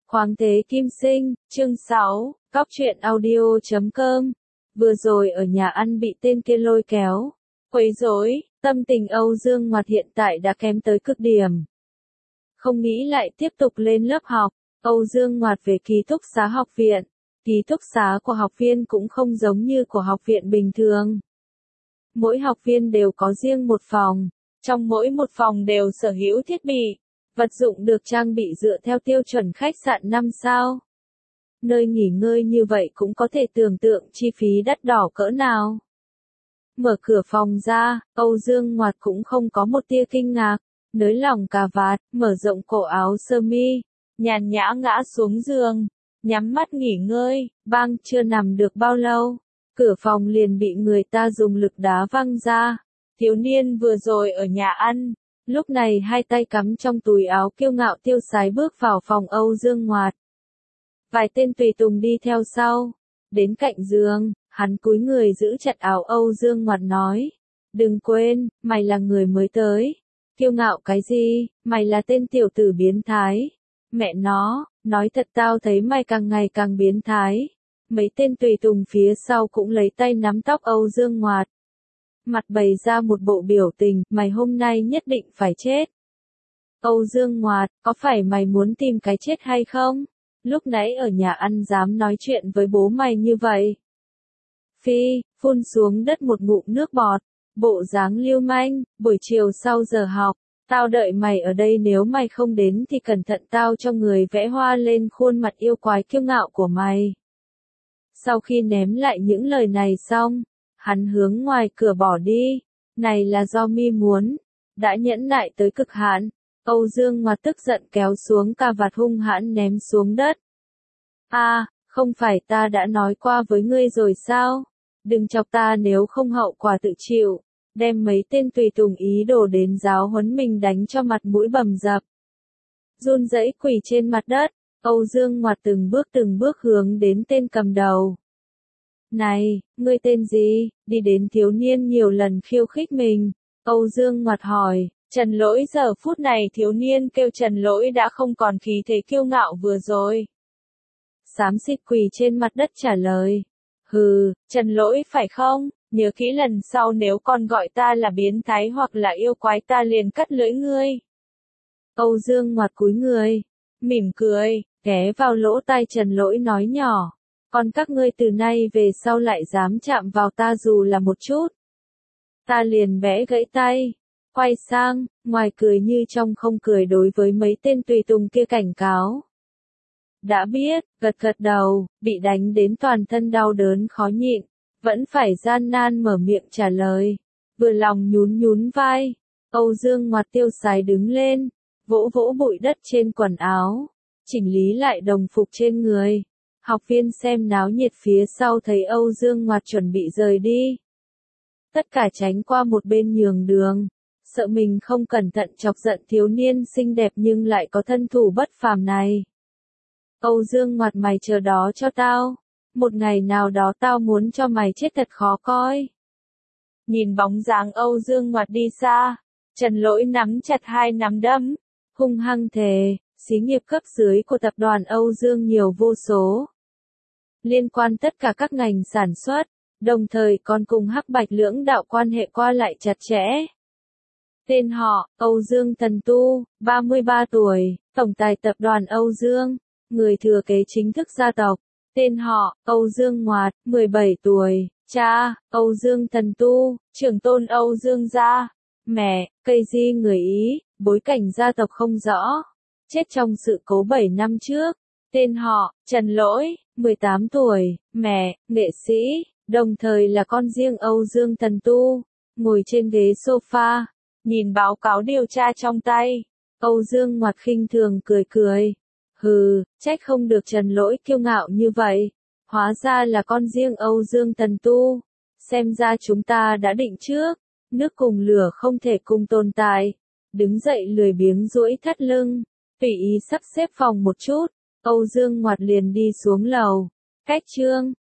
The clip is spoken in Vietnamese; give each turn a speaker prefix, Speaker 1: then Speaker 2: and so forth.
Speaker 1: Khoáng thế kim sinh, chương 6, Cóc truyện audio.com. Vừa rồi ở nhà ăn bị tên kia lôi kéo, quấy rối, tâm tình Âu Dương Ngoạt hiện tại đã kém tới cực điểm. Không nghĩ lại tiếp tục lên lớp học, Âu Dương Ngoạt về ký túc xá học viện. Ký túc xá của học viên cũng không giống như của học viện bình thường. Mỗi học viên đều có riêng một phòng, trong mỗi một phòng đều sở hữu thiết bị, vật dụng được trang bị dựa theo tiêu chuẩn khách sạn 5 sao. Nơi nghỉ ngơi như vậy cũng có thể tưởng tượng chi phí đắt đỏ cỡ nào. Mở cửa phòng ra, Âu Dương Ngoạt cũng không có một tia kinh ngạc, nới lỏng cà vạt, mở rộng cổ áo sơ mi, nhàn nhã ngã xuống giường, nhắm mắt nghỉ ngơi, bang chưa nằm được bao lâu, cửa phòng liền bị người ta dùng lực đá văng ra. Thiếu niên vừa rồi ở nhà ăn, lúc này hai tay cắm trong túi áo kiêu ngạo tiêu sái bước vào phòng Âu Dương Ngoạt. Vài tên tùy tùng đi theo sau, đến cạnh giường, hắn cúi người giữ chặt áo Âu Dương Ngoạt nói, đừng quên, mày là người mới tới, kiêu ngạo cái gì, mày là tên tiểu tử biến thái, mẹ nó, nói thật tao thấy mày càng ngày càng biến thái. Mấy tên tùy tùng phía sau cũng lấy tay nắm tóc Âu Dương Ngoạt, mặt bày ra một bộ biểu tình, mày hôm nay nhất định phải chết. Âu Dương Ngoạt, có phải mày muốn tìm cái chết hay không? Lúc nãy ở nhà ăn dám nói chuyện với bố mày như vậy. Phi, phun xuống đất một ngụm nước bọt, bộ dáng lưu manh, buổi chiều sau giờ học, tao đợi mày ở đây, nếu mày không đến thì cẩn thận tao cho người vẽ hoa lên khuôn mặt yêu quái kiêu ngạo của mày. Sau khi ném lại những lời này xong, hắn hướng ngoài cửa bỏ đi, này là do mi muốn, đã nhẫn nại tới cực hạn. Âu Dương Ngoạt tức giận kéo xuống cà vạt hung hãn ném xuống đất. Không phải ta đã nói qua với ngươi rồi sao? Đừng chọc ta, nếu không hậu quả tự chịu. Đem mấy tên tùy tùng ý đồ đến giáo huấn mình đánh cho mặt mũi bầm dập. Run rẩy quỳ trên mặt đất, Âu Dương Ngoạt từng bước hướng đến tên cầm đầu. Này, ngươi tên gì? Đi đến thiếu niên nhiều lần khiêu khích mình. Âu Dương Ngoạt hỏi. Trần Lỗi, giờ phút này thiếu niên kêu Trần Lỗi đã không còn khí thế kiêu ngạo vừa rồi. Xám xịt quỳ trên mặt đất trả lời. Hừ, Trần Lỗi phải không? Nhớ kỹ lần sau nếu còn gọi ta là biến thái hoặc là yêu quái ta liền cắt lưỡi ngươi. Âu Dương Ngoạt cúi người, mỉm cười, ghé vào lỗ tai Trần Lỗi nói nhỏ. Còn các ngươi từ nay về sau lại dám chạm vào ta dù là một chút, ta liền bẽ gãy tay. Quay sang, ngoài cười như trong không cười đối với mấy tên tùy tùng kia cảnh cáo. Đã biết, gật đầu, bị đánh đến toàn thân đau đớn khó nhịn, vẫn phải gian nan mở miệng trả lời. Vừa lòng nhún vai, Âu Dương Ngoạt tiêu sái đứng lên, vỗ bụi đất trên quần áo, chỉnh lý lại đồng phục trên người. Học viên xem náo nhiệt phía sau thấy Âu Dương Ngoạt chuẩn bị rời đi, tất cả tránh qua một bên nhường đường, sợ mình không cẩn thận chọc giận thiếu niên xinh đẹp nhưng lại có thân thủ bất phàm này. Âu Dương Ngoạt, mày chờ đó cho tao, một ngày nào đó tao muốn cho mày chết thật khó coi. Nhìn bóng dáng Âu Dương Ngoạt đi xa, Trần Lỗi nắm chặt hai nắm đấm, hung hăng thề, xí nghiệp cấp dưới của tập đoàn Âu Dương nhiều vô số, liên quan tất cả các ngành sản xuất, đồng thời còn cùng Hắc Bạch lưỡng đạo quan hệ qua lại chặt chẽ. Tên họ, Âu Dương Thần Tu, 33 tuổi, tổng tài tập đoàn Âu Dương, người thừa kế chính thức gia tộc. Tên họ, Âu Dương Ngoạt, 17 tuổi, cha, Âu Dương Thần Tu, trưởng tôn Âu Dương gia. Mẹ, cây di người Ý, bối cảnh gia tộc không rõ, chết trong sự cố 7 năm trước. Tên họ, Trần Lỗi, 18 tuổi, mẹ, nghệ sĩ, đồng thời là con riêng Âu Dương Thần Tu, ngồi trên ghế sofa, nhìn báo cáo điều tra trong tay. Âu Dương Ngoạt khinh thường cười. Hừ, trách không được Trần Lỗi kiêu ngạo như vậy, hóa ra là con riêng Âu Dương Thần Tu, xem ra chúng ta đã định trước, nước cùng lửa không thể cùng tồn tại. Đứng dậy lười biếng duỗi thắt lưng, tùy ý sắp xếp phòng một chút, Âu Dương Ngoạt liền đi xuống lầu. Cách chương